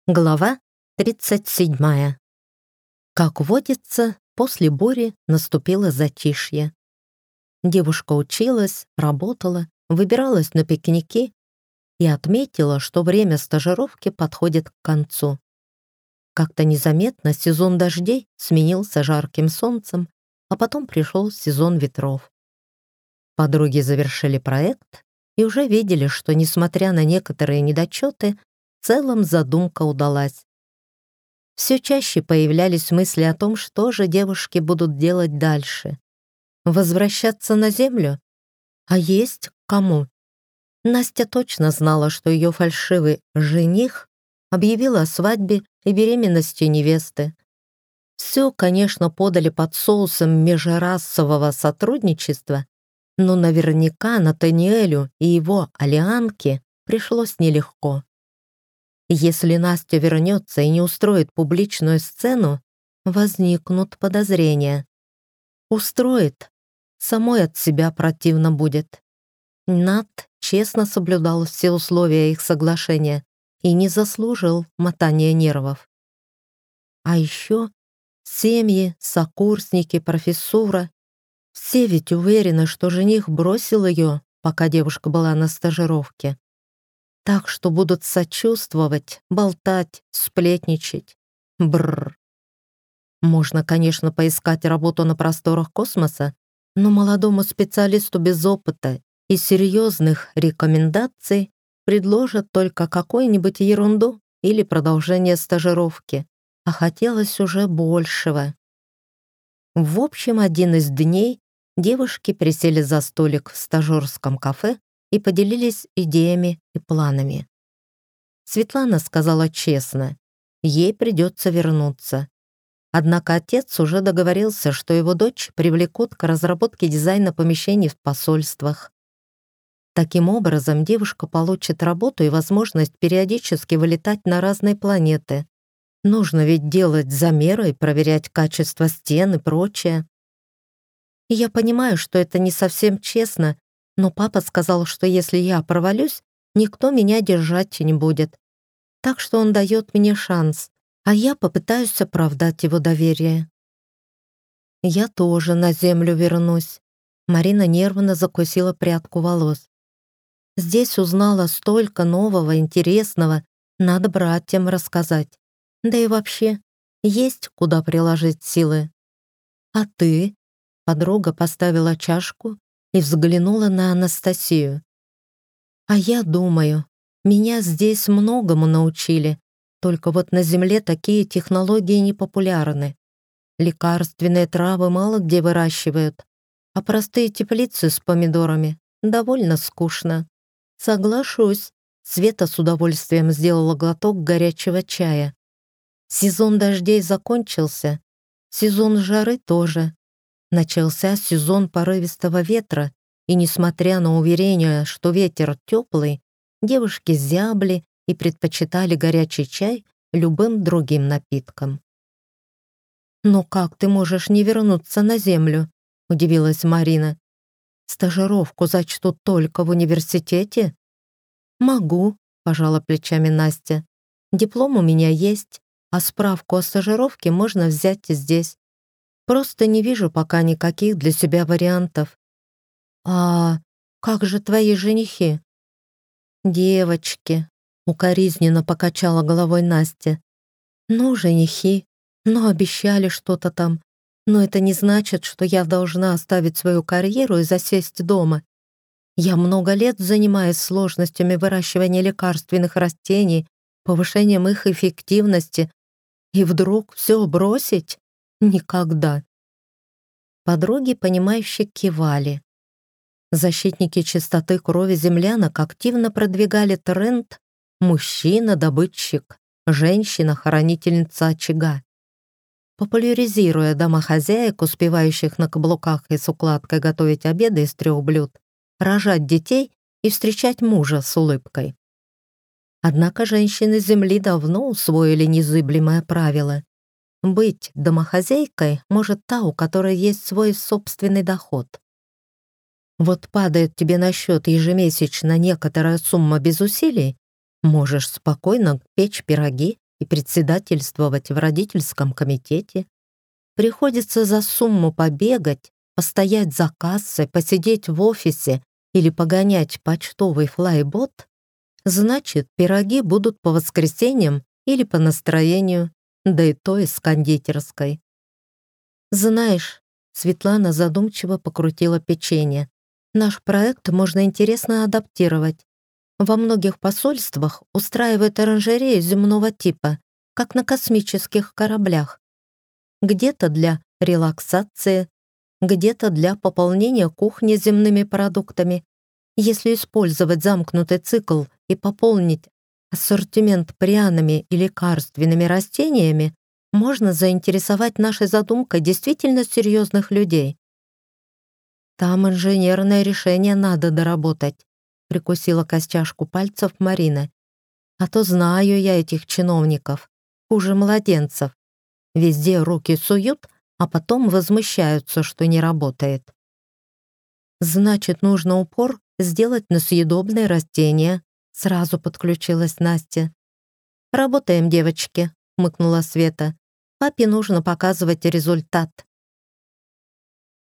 Глава 37. Как водится, после бури наступило затишье. Девушка училась, работала, выбиралась на пикники и отметила, что время стажировки подходит к концу. Как-то незаметно сезон дождей сменился жарким солнцем, а потом пришел сезон ветров. Подруги завершили проект и уже видели, что, несмотря на некоторые недочеты, в целом задумка удалась. Все чаще появлялись мысли о том, что же девушки будут делать дальше. Возвращаться на землю? А есть кому? Настя точно знала, что ее фальшивый жених объявил о свадьбе и беременности невесты. Все, конечно, подали под соусом межрасового сотрудничества, но наверняка Натаниэлю и его Алианке пришлось нелегко. Если Настя вернется и не устроит публичную сцену, возникнут подозрения. Устроит, самой от себя противно будет. Нат честно соблюдал все условия их соглашения и не заслужил мотания нервов. А еще семьи, сокурсники, профессура. Все ведь уверены, что жених бросил ее, пока девушка была на стажировке. Так что будут сочувствовать, болтать, сплетничать. Бррр. Можно, конечно, поискать работу на просторах космоса, но молодому специалисту без опыта и серьезных рекомендаций предложат только какую-нибудь ерунду или продолжение стажировки, а хотелось уже большего. В общем, один из дней девушки присели за столик в стажерском кафе и поделились идеями и планами. Светлана сказала честно, ей придется вернуться. Однако отец уже договорился, что его дочь привлекут к разработке дизайна помещений в посольствах. Таким образом, девушка получит работу и возможность периодически вылетать на разные планеты. Нужно ведь делать замеры и проверять качество стен и прочее. И я понимаю, что это не совсем честно, но папа сказал, что если я провалюсь, никто меня держать не будет. Так что он дает мне шанс, а я попытаюсь оправдать его доверие. Я тоже на землю вернусь. Марина нервно закусила прядку волос. Здесь узнала столько нового, интересного, надо братьям рассказать. Да и вообще, есть куда приложить силы. А ты? Подруга поставила чашку и взглянула на Анастасию. «А я думаю, меня здесь многому научили, только вот на Земле такие технологии не популярны. Лекарственные травы мало где выращивают, а простые теплицы с помидорами довольно скучно». «Соглашусь», — Света с удовольствием сделала глоток горячего чая. «Сезон дождей закончился, сезон жары тоже. Начался сезон порывистого ветра, и, несмотря на уверение, что ветер теплый, девушки зябли и предпочитали горячий чай любым другим напиткам. «Но как ты можешь не вернуться на землю?» — удивилась Марина. «Стажировку зачтут только в университете?» «Могу», — пожала плечами Настя. «Диплом у меня есть, а справку о стажировке можно взять и здесь. Просто не вижу пока никаких для себя вариантов». «А как же твои женихи?» «Девочки», — укоризненно покачала головой Настя. «Ну, женихи, ну, обещали что-то там. Но это не значит, что я должна оставить свою карьеру и засесть дома. Я много лет занимаюсь сложностями выращивания лекарственных растений, повышением их эффективности, и вдруг все бросить? Никогда». Подруги, понимающе кивали. Защитники чистоты крови землянок активно продвигали тренд «мужчина-добытчик, женщина-хранительница очага», популяризируя домохозяек, успевающих на каблуках и с укладкой готовить обеды из 3 блюд, рожать детей и встречать мужа с улыбкой. Однако женщины Земли давно усвоили незыблемое правило. Быть домохозяйкой может та, у которой есть свой собственный доход. Вот падает тебе на счет ежемесячно некоторая сумма без усилий, можешь спокойно печь пироги и председательствовать в родительском комитете. Приходится за сумму побегать, постоять за кассой, посидеть в офисе или погонять почтовый флайбот, значит, пироги будут по воскресеньям или по настроению, да и то из кондитерской. Знаешь, Светлана задумчиво покрутила печенье. Наш проект можно интересно адаптировать. Во многих посольствах устраивают оранжереи земного типа, как на космических кораблях. Где-то для релаксации, где-то для пополнения кухни земными продуктами. Если использовать замкнутый цикл и пополнить ассортимент пряными и лекарственными растениями, можно заинтересовать нашей задумкой действительно серьезных людей. Там инженерное решение надо доработать, прикусила костяшку пальцев Марина. А то знаю я этих чиновников, хуже младенцев. Везде руки суют, а потом возмущаются, что не работает. Значит, нужно упор сделать на съедобные растения, сразу подключилась Настя. «Работаем, девочки», — хмыкнула Света. «Папе нужно показывать результат».